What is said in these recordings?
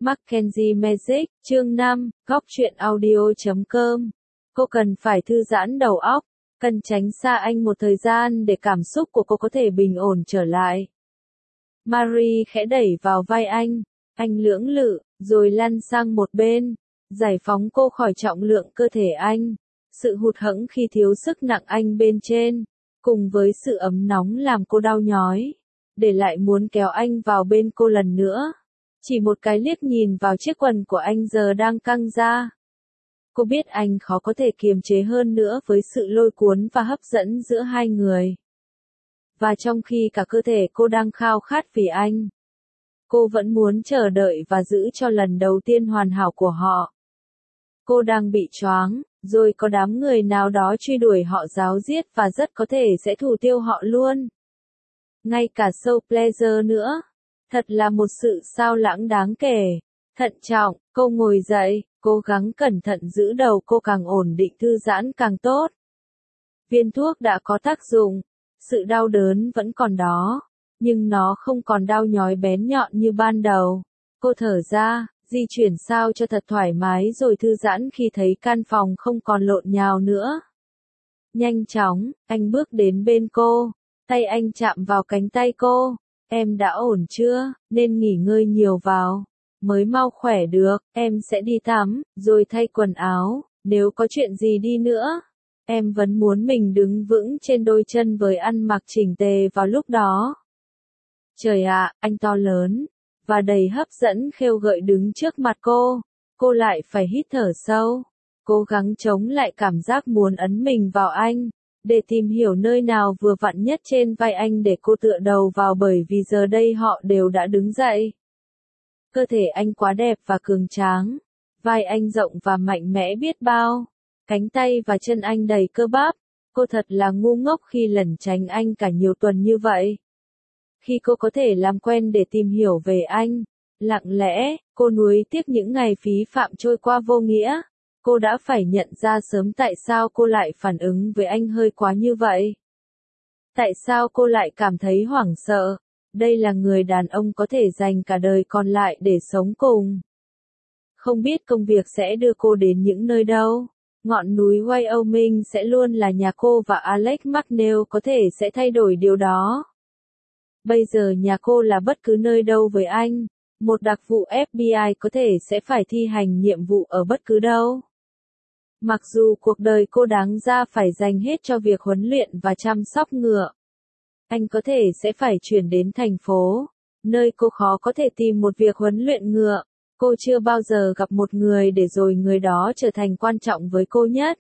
Mackenzie Magic, chương 5, góc truyện audio.com. Cô cần phải thư giãn đầu óc, cần tránh xa anh một thời gian để cảm xúc của cô có thể bình ổn trở lại. Marie khẽ đẩy vào vai anh lưỡng lự, rồi lăn sang một bên, giải phóng cô khỏi trọng lượng cơ thể anh. Sự hụt hẫng khi thiếu sức nặng anh bên trên, cùng với sự ấm nóng làm cô đau nhói, để lại muốn kéo anh vào bên cô lần nữa. Chỉ một cái liếc nhìn vào chiếc quần của anh giờ đang căng ra. Cô biết anh khó có thể kiềm chế hơn nữa với sự lôi cuốn và hấp dẫn giữa hai người. Và trong khi cả cơ thể cô đang khao khát vì anh, cô vẫn muốn chờ đợi và giữ cho lần đầu tiên hoàn hảo của họ. Cô đang bị choáng, rồi có đám người nào đó truy đuổi họ ráo riết và rất có thể sẽ thủ tiêu họ luôn. Ngay cả show Pleasure nữa. Thật là một sự sao lãng đáng kể. Thận trọng, cô ngồi dậy, cố gắng cẩn thận giữ đầu cô càng ổn định thư giãn càng tốt. Viên thuốc đã có tác dụng, sự đau đớn vẫn còn đó, nhưng nó không còn đau nhói bén nhọn như ban đầu. Cô thở ra, di chuyển sao cho thật thoải mái rồi thư giãn khi thấy căn phòng không còn lộn nhào nữa. Nhanh chóng, anh bước đến bên cô, tay anh chạm vào cánh tay cô. Em đã ổn chưa, nên nghỉ ngơi nhiều vào, mới mau khỏe được. Em sẽ đi tắm, rồi thay quần áo, nếu có chuyện gì đi nữa. Em vẫn muốn mình đứng vững trên đôi chân với ăn mặc chỉnh tề vào lúc đó. Trời ạ, anh to lớn, và đầy hấp dẫn khêu gợi đứng trước mặt cô lại phải hít thở sâu, cố gắng chống lại cảm giác muốn ấn mình vào anh. Để tìm hiểu nơi nào vừa vặn nhất trên vai anh để cô tựa đầu vào bởi vì giờ đây họ đều đã đứng dậy. Cơ thể anh quá đẹp và cường tráng, vai anh rộng và mạnh mẽ biết bao, cánh tay và chân anh đầy cơ bắp. Cô thật là ngu ngốc khi lẩn tránh anh cả nhiều tuần như vậy. Khi cô có thể làm quen để tìm hiểu về anh, lặng lẽ, cô nuối tiếc những ngày phí phạm trôi qua vô nghĩa. Cô đã phải nhận ra sớm tại sao cô lại phản ứng với anh hơi quá như vậy. Tại sao cô lại cảm thấy hoảng sợ? Đây là người đàn ông có thể dành cả đời còn lại để sống cùng. Không biết công việc sẽ đưa cô đến những nơi đâu. Ngọn núi Wyoming sẽ luôn là nhà cô và Alex McNeil có thể sẽ thay đổi điều đó. Bây giờ nhà cô là bất cứ nơi đâu với anh. Một đặc vụ FBI có thể sẽ phải thi hành nhiệm vụ ở bất cứ đâu. Mặc dù cuộc đời cô đáng ra phải dành hết cho việc huấn luyện và chăm sóc ngựa. Anh có thể sẽ phải chuyển đến thành phố, nơi cô khó có thể tìm một việc huấn luyện ngựa. Cô chưa bao giờ gặp một người để rồi người đó trở thành quan trọng với cô nhất.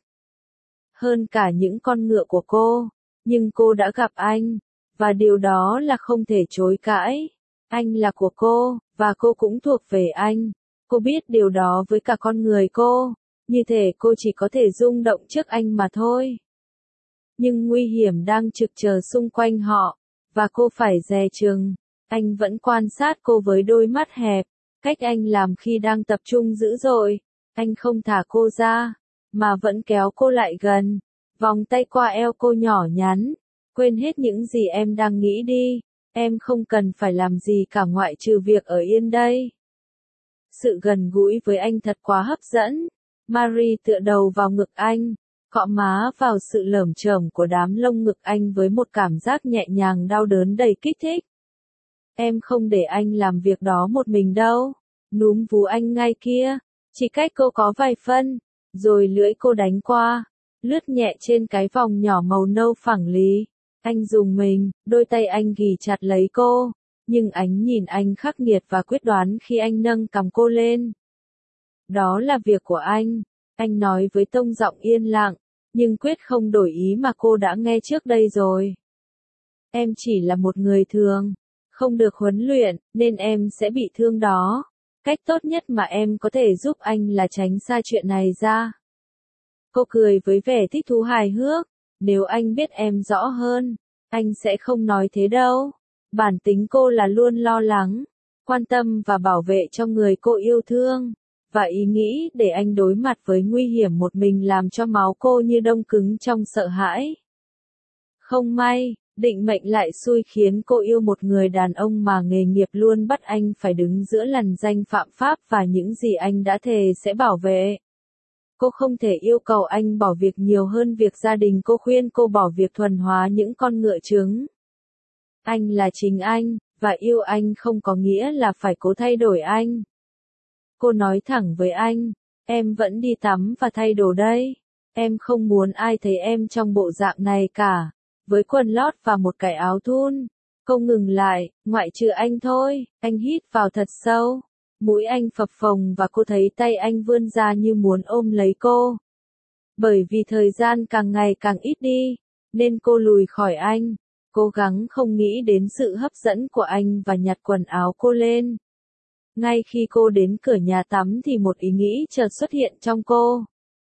Hơn cả những con ngựa của cô. Nhưng cô đã gặp anh, và điều đó là không thể chối cãi. Anh là của cô, và cô cũng thuộc về anh. Cô biết điều đó với cả con người cô. Như thể cô chỉ có thể rung động trước anh mà thôi. Nhưng nguy hiểm đang trực chờ xung quanh họ, và cô phải dè chừng. Anh vẫn quan sát cô với đôi mắt hẹp, cách anh làm khi đang tập trung dữ dội. Anh không thả cô ra, mà vẫn kéo cô lại gần, vòng tay qua eo cô nhỏ nhắn. Quên hết những gì em đang nghĩ đi, em không cần phải làm gì cả ngoại trừ việc ở yên đây. Sự gần gũi với anh thật quá hấp dẫn. Marie tựa đầu vào ngực anh, cọ má vào sự lởm chởm của đám lông ngực anh với một cảm giác nhẹ nhàng đau đớn đầy kích thích. Em không để anh làm việc đó một mình đâu. Núm vú anh ngay kia, chỉ cách cô có vài phân, rồi lưỡi cô đánh qua, lướt nhẹ trên cái vòng nhỏ màu nâu phẳng lì. Anh dùng mình, đôi tay anh ghì chặt lấy cô, nhưng ánh nhìn anh khắc nghiệt và quyết đoán khi anh nâng cằm cô lên. Đó là việc của anh nói với tông giọng yên lặng, nhưng quyết không đổi ý mà cô đã nghe trước đây rồi. Em chỉ là một người thường, không được huấn luyện, nên em sẽ bị thương đó. Cách tốt nhất mà em có thể giúp anh là tránh xa chuyện này ra. Cô cười với vẻ thích thú hài hước, nếu anh biết em rõ hơn, anh sẽ không nói thế đâu. Bản tính cô là luôn lo lắng, quan tâm và bảo vệ cho người cô yêu thương. Và ý nghĩ để anh đối mặt với nguy hiểm một mình làm cho máu cô như đông cứng trong sợ hãi. Không may, Định mệnh lại xui khiến cô yêu một người đàn ông mà nghề nghiệp luôn bắt anh phải đứng giữa lằn ranh phạm pháp và những gì anh đã thề sẽ bảo vệ. Cô không thể yêu cầu anh bỏ việc nhiều hơn việc gia đình, cô khuyên cô bỏ việc thuần hóa những con ngựa trứng. Anh là chính anh, và yêu anh không có nghĩa là phải cố thay đổi anh. Cô nói thẳng với anh, em vẫn đi tắm và thay đồ đây. Em không muốn ai thấy em trong bộ dạng này cả, với quần lót và một cái áo thun. Cô ngừng lại, ngoại trừ anh thôi. Anh hít vào thật sâu. Mũi anh phập phồng và cô thấy tay anh vươn ra như muốn ôm lấy cô. Bởi vì thời gian càng ngày càng ít đi, nên cô lùi khỏi anh, cố gắng không nghĩ đến sự hấp dẫn của anh và nhặt quần áo cô lên. Ngay khi cô đến cửa nhà tắm thì một ý nghĩ chợt xuất hiện trong cô.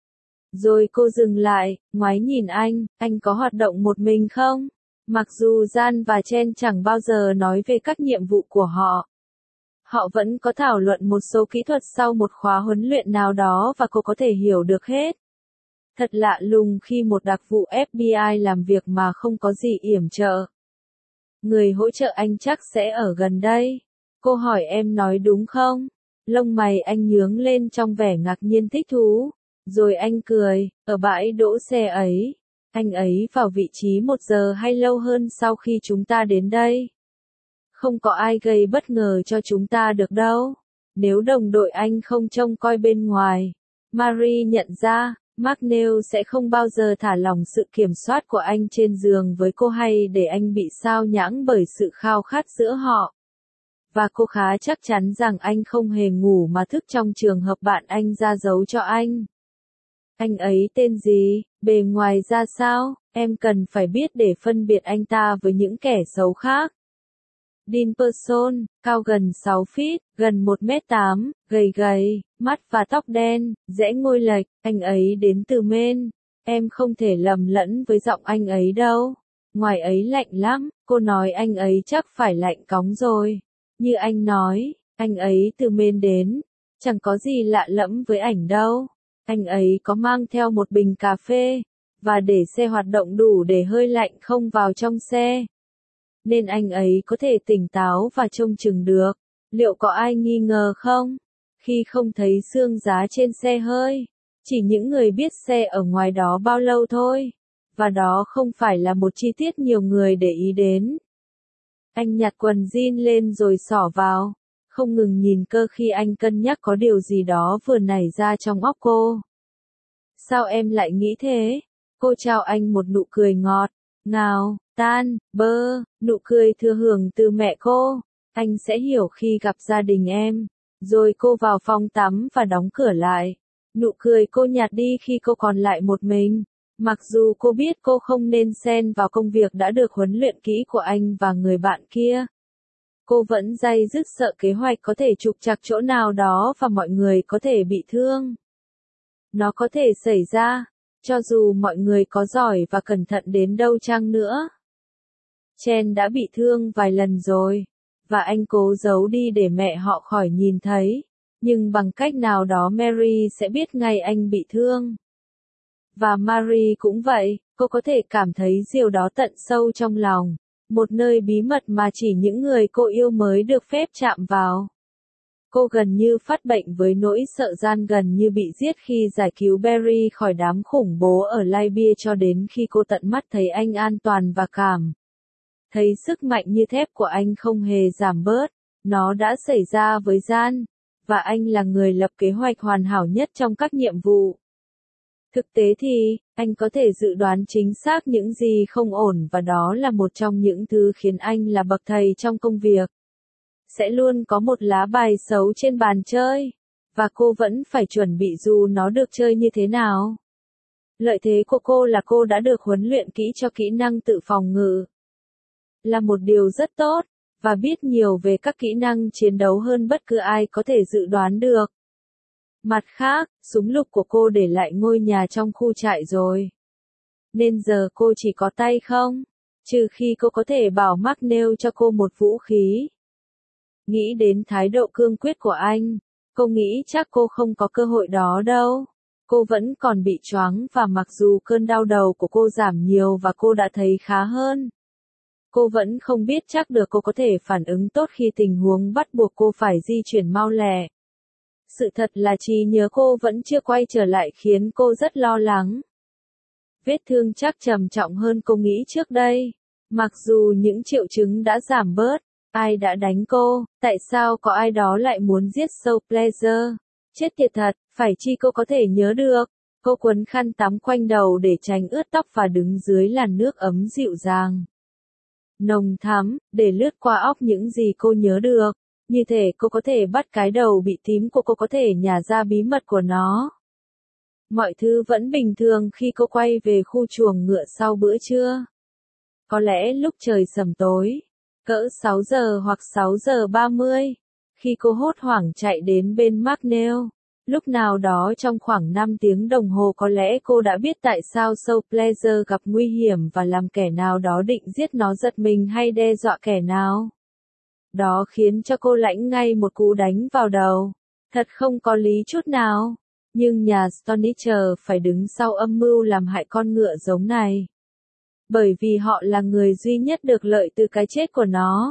Rồi cô dừng lại, ngoái nhìn anh có hoạt động một mình không? Mặc dù Jan và Chen chẳng bao giờ nói về các nhiệm vụ của họ. Họ vẫn có thảo luận một số kỹ thuật sau một khóa huấn luyện nào đó và cô có thể hiểu được hết. Thật lạ lùng khi một đặc vụ FBI làm việc mà không có gì yểm trợ. Người hỗ trợ anh chắc sẽ ở gần đây. Cô hỏi em nói đúng không? Lông mày anh nhướng lên trong vẻ ngạc nhiên thích thú. Rồi anh cười, ở bãi đỗ xe ấy. Anh ấy vào vị trí 1 giờ hay lâu hơn sau khi chúng ta đến đây. Không có ai gây bất ngờ cho chúng ta được đâu. Nếu đồng đội anh không trông coi bên ngoài. Marie nhận ra, McNeil sẽ không bao giờ thả lỏng sự kiểm soát của anh trên giường với cô hay để anh bị sao nhãng bởi sự khao khát giữa họ. Và cô khá chắc chắn rằng anh không hề ngủ mà thức trong trường hợp bạn anh ra dấu cho anh. Anh ấy tên gì, bề ngoài ra sao, em cần phải biết để phân biệt anh ta với những kẻ xấu khác. Dean Person, cao gần 6 feet, gần 1m8, gầy gầy, mắt và tóc đen, rẽ ngôi lệch, anh ấy đến từ Maine. Em không thể lầm lẫn với giọng anh ấy đâu. Ngoài ấy lạnh lắm, cô nói anh ấy chắc phải lạnh cóng rồi. Như anh nói, anh ấy từ Maine đến, chẳng có gì lạ lẫm với ảnh đâu. Anh ấy có mang theo một bình cà phê, và để xe hoạt động đủ để hơi lạnh không vào trong xe. Nên anh ấy có thể tỉnh táo và trông chừng được. Liệu có ai nghi ngờ không? Khi không thấy xương giá trên xe hơi, chỉ những người biết xe ở ngoài đó bao lâu thôi. Và đó không phải là một chi tiết nhiều người để ý đến. Anh nhặt quần jean lên rồi xỏ vào, không ngừng nhìn cơ khi anh cân nhắc có điều gì đó vừa nảy ra trong óc cô. Sao em lại nghĩ thế? Cô trao anh một nụ cười ngọt, ngào, tan, bơ, nụ cười thừa hưởng từ mẹ cô. Anh sẽ hiểu khi gặp gia đình em. Rồi cô vào phòng tắm và đóng cửa lại. Nụ cười cô nhạt đi khi cô còn lại một mình. Mặc dù cô biết cô không nên xen vào công việc đã được huấn luyện kỹ của anh và người bạn kia. Cô vẫn day dứt sợ kế hoạch có thể trục trặc chỗ nào đó và mọi người có thể bị thương. Nó có thể xảy ra, cho dù mọi người có giỏi và cẩn thận đến đâu chăng nữa. Chen đã bị thương vài lần rồi, và anh cố giấu đi để mẹ họ khỏi nhìn thấy, nhưng bằng cách nào đó Mary sẽ biết ngay anh bị thương. Và Marie cũng vậy, cô có thể cảm thấy điều đó tận sâu trong lòng, một nơi bí mật mà chỉ những người cô yêu mới được phép chạm vào. Cô gần như phát bệnh với nỗi sợ Jan gần như bị giết khi giải cứu Barry khỏi đám khủng bố ở Libya cho đến khi cô tận mắt thấy anh an toàn và cảm thấy sức mạnh như thép của anh không hề giảm bớt. Nó đã xảy ra với Jan, và anh là người lập kế hoạch hoàn hảo nhất trong các nhiệm vụ. Thực tế thì, anh có thể dự đoán chính xác những gì không ổn và đó là một trong những thứ khiến anh là bậc thầy trong công việc. Sẽ luôn có một lá bài xấu trên bàn chơi, và cô vẫn phải chuẩn bị dù nó được chơi như thế nào. Lợi thế của cô là cô đã được huấn luyện kỹ cho kỹ năng tự phòng ngự. Là một điều rất tốt, và biết nhiều về các kỹ năng chiến đấu hơn bất cứ ai có thể dự đoán được. Mặt khác, súng lục của cô để lại ngôi nhà trong khu trại rồi. Nên giờ cô chỉ có tay không, trừ khi cô có thể bảo McNeil cho cô một vũ khí. Nghĩ đến thái độ cương quyết của anh, cô nghĩ chắc cô không có cơ hội đó đâu. Cô vẫn còn bị choáng và mặc dù cơn đau đầu của cô giảm nhiều và cô đã thấy khá hơn. Cô vẫn không biết chắc được cô có thể phản ứng tốt khi tình huống bắt buộc cô phải di chuyển mau lẹ. Sự thật là trí nhớ cô vẫn chưa quay trở lại khiến cô rất lo lắng. Vết thương chắc trầm trọng hơn cô nghĩ trước đây. Mặc dù những triệu chứng đã giảm bớt, ai đã đánh cô, tại sao có ai đó lại muốn giết Soul Pleasure? Chết tiệt thật, phải chi cô có thể nhớ được. Cô quấn khăn tắm quanh đầu để tránh ướt tóc và đứng dưới làn nước ấm dịu dàng, nồng thắm, để lướt qua óc những gì cô nhớ được. Như thể cô có thể bắt cái đầu bị tím của cô có thể nhả ra bí mật của nó. Mọi thứ vẫn bình thường khi cô quay về khu chuồng ngựa sau bữa trưa. Có lẽ lúc trời sầm tối, cỡ 6 giờ hoặc 6 giờ 30, khi cô hốt hoảng chạy đến bên McNeil. Lúc nào đó trong khoảng 5 tiếng đồng hồ có lẽ cô đã biết tại sao Soul Pleasure gặp nguy hiểm và làm kẻ nào đó định giết nó giật mình hay đe dọa kẻ nào. Đó khiến cho cô lãnh ngay một cú đánh vào đầu. Thật không có lý chút nào. Nhưng nhà Stonicher phải đứng sau âm mưu làm hại con ngựa giống này. Bởi vì họ là người duy nhất được lợi từ cái chết của nó.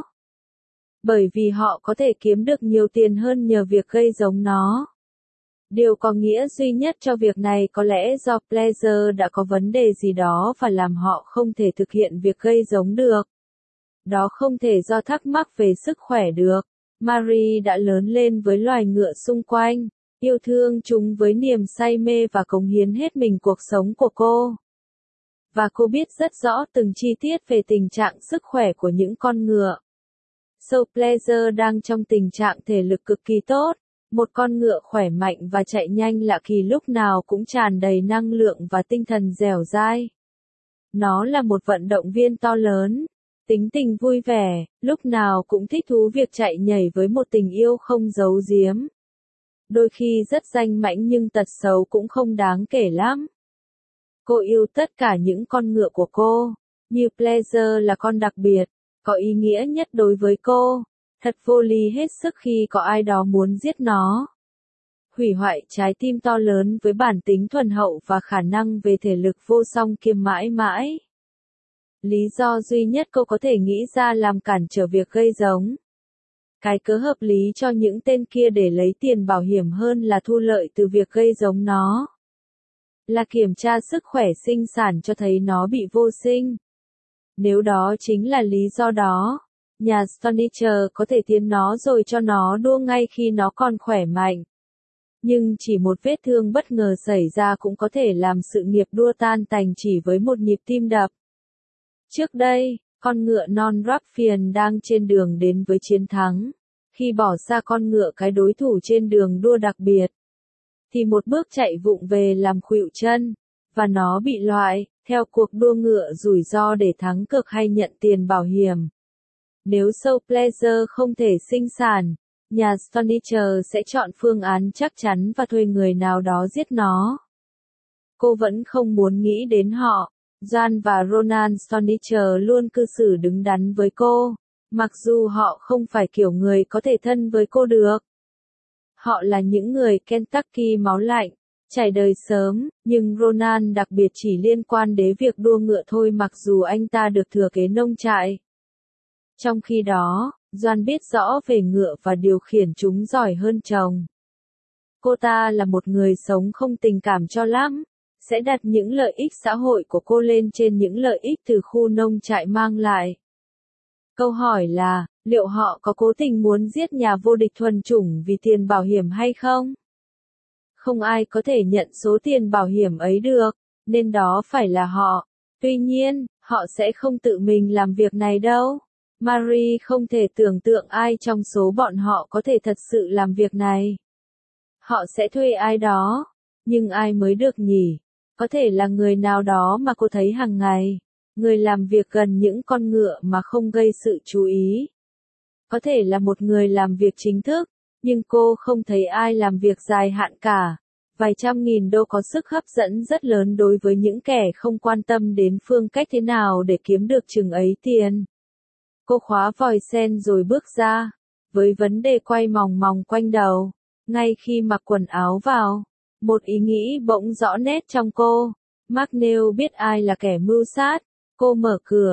Bởi vì họ có thể kiếm được nhiều tiền hơn nhờ việc gây giống nó. Điều có nghĩa duy nhất cho việc này có lẽ do Pleasure đã có vấn đề gì đó và làm họ không thể thực hiện việc gây giống được. Đó không thể do thắc mắc về sức khỏe được. Marie đã lớn lên với loài ngựa xung quanh, yêu thương chúng với niềm say mê và cống hiến hết mình cuộc sống của cô. Và cô biết rất rõ từng chi tiết về tình trạng sức khỏe của những con ngựa. Soul Pleasure đang trong tình trạng thể lực cực kỳ tốt, một con ngựa khỏe mạnh và chạy nhanh lạ kỳ lúc nào cũng tràn đầy năng lượng và tinh thần dẻo dai. Nó là một vận động viên to lớn, tính tình vui vẻ, lúc nào cũng thích thú việc chạy nhảy với một tình yêu không giấu giếm. Đôi khi rất danh mãnh nhưng tật xấu cũng không đáng kể lắm. Cô yêu tất cả những con ngựa của cô, như Pleasure là con đặc biệt, có ý nghĩa nhất đối với cô. Thật vô lý hết sức khi có ai đó muốn giết nó. Hủy hoại trái tim to lớn với bản tính thuần hậu và khả năng về thể lực vô song kiêm mãi mãi. Lý do duy nhất cô có thể nghĩ ra làm cản trở việc gây giống. Cái cớ hợp lý cho những tên kia để lấy tiền bảo hiểm hơn là thu lợi từ việc gây giống nó. Là kiểm tra sức khỏe sinh sản cho thấy nó bị vô sinh. Nếu đó chính là lý do đó, nhà Stonicher có thể tiến nó rồi cho nó đua ngay khi nó còn khỏe mạnh. Nhưng chỉ một vết thương bất ngờ xảy ra cũng có thể làm sự nghiệp đua tan tành chỉ với một nhịp tim đập. Trước đây, con ngựa non Ruffian đang trên đường đến với chiến thắng. Khi bỏ xa con ngựa cái đối thủ trên đường đua đặc biệt, thì một bước chạy vụng về làm khuỵu chân, và nó bị loại, theo cuộc đua ngựa rủi ro để thắng cược hay nhận tiền bảo hiểm. Nếu Soul Pleasure không thể sinh sản, nhà Stonicher sẽ chọn phương án chắc chắn và thuê người nào đó giết nó. Cô vẫn không muốn nghĩ đến họ. John và Ronan Stonicher luôn cư xử đứng đắn với cô, mặc dù họ không phải kiểu người có thể thân với cô được. Họ là những người Kentucky máu lạnh, trải đời sớm, nhưng Ronan đặc biệt chỉ liên quan đến việc đua ngựa thôi mặc dù anh ta được thừa kế nông trại. Trong khi đó, John biết rõ về ngựa và điều khiển chúng giỏi hơn chồng. Cô ta là một người sống không tình cảm cho lắm, sẽ đặt những lợi ích xã hội của cô lên trên những lợi ích từ khu nông trại mang lại. Câu hỏi là, liệu họ có cố tình muốn giết nhà vô địch thuần chủng vì tiền bảo hiểm hay không? Không ai có thể nhận số tiền bảo hiểm ấy được, nên đó phải là họ. Tuy nhiên, họ sẽ không tự mình làm việc này đâu. Marie không thể tưởng tượng ai trong số bọn họ có thể thật sự làm việc này. Họ sẽ thuê ai đó, nhưng ai mới được nhỉ? Có thể là người nào đó mà cô thấy hàng ngày, người làm việc gần những con ngựa mà không gây sự chú ý. Có thể là một người làm việc chính thức, nhưng cô không thấy ai làm việc dài hạn cả. Vài trăm nghìn đô có sức hấp dẫn rất lớn đối với những kẻ không quan tâm đến phương cách thế nào để kiếm được chừng ấy tiền. Cô khóa vòi sen rồi bước ra, với vấn đề quay mòng mòng quanh đầu. Ngay khi mặc quần áo vào, một ý nghĩ bỗng rõ nét trong cô. McNeil biết ai là kẻ mưu sát. Cô mở cửa,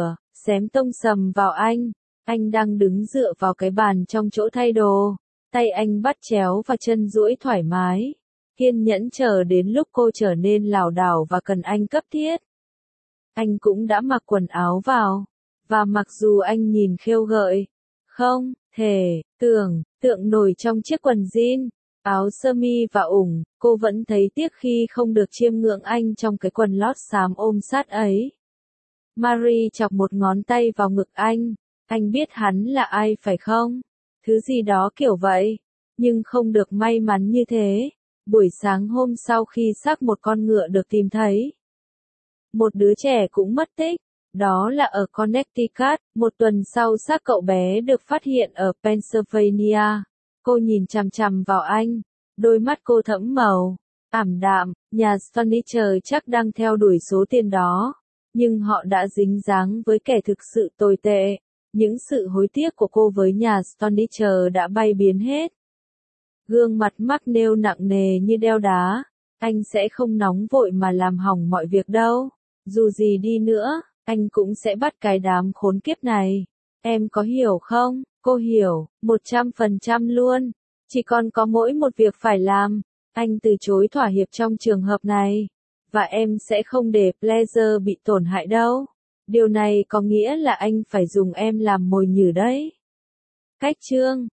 xém tông sầm vào anh. Anh đang đứng dựa vào cái bàn trong chỗ thay đồ. Tay anh bắt chéo và chân duỗi thoải mái. Kiên nhẫn chờ đến lúc cô trở nên lảo đảo và cần anh cấp thiết. Anh cũng đã mặc quần áo vào. Và mặc dù anh nhìn khêu gợi, không thể tượng nổi trong chiếc quần jean, áo sơ mi và ủng, cô vẫn thấy tiếc khi không được chiêm ngưỡng anh trong cái quần lót xám ôm sát ấy. Marie chọc một ngón tay vào ngực anh. Anh biết hắn là ai phải không? Thứ gì đó kiểu vậy. Nhưng không được may mắn như thế. Buổi sáng hôm sau khi xác một con ngựa được tìm thấy, một đứa trẻ cũng mất tích. Đó là ở Connecticut. Một tuần sau xác cậu bé được phát hiện ở Pennsylvania. Cô nhìn chằm chằm vào anh. Đôi mắt cô thẫm màu, ảm đạm. Nhà Stonicher chắc đang theo đuổi số tiền đó. Nhưng họ đã dính dáng với kẻ thực sự tồi tệ. Những sự hối tiếc của cô với nhà Stonicher đã bay biến hết. Gương mặt McNeil nặng nề như đeo đá. Anh sẽ không nóng vội mà làm hỏng mọi việc đâu. Dù gì đi nữa, anh cũng sẽ bắt cái đám khốn kiếp này. Em có hiểu không? Cô hiểu, 100% luôn. Chỉ còn có mỗi một việc phải làm. Anh từ chối thỏa hiệp trong trường hợp này. Và em sẽ không để Pleasure bị tổn hại đâu. Điều này có nghĩa là anh phải dùng em làm mồi nhử đấy. Cách chương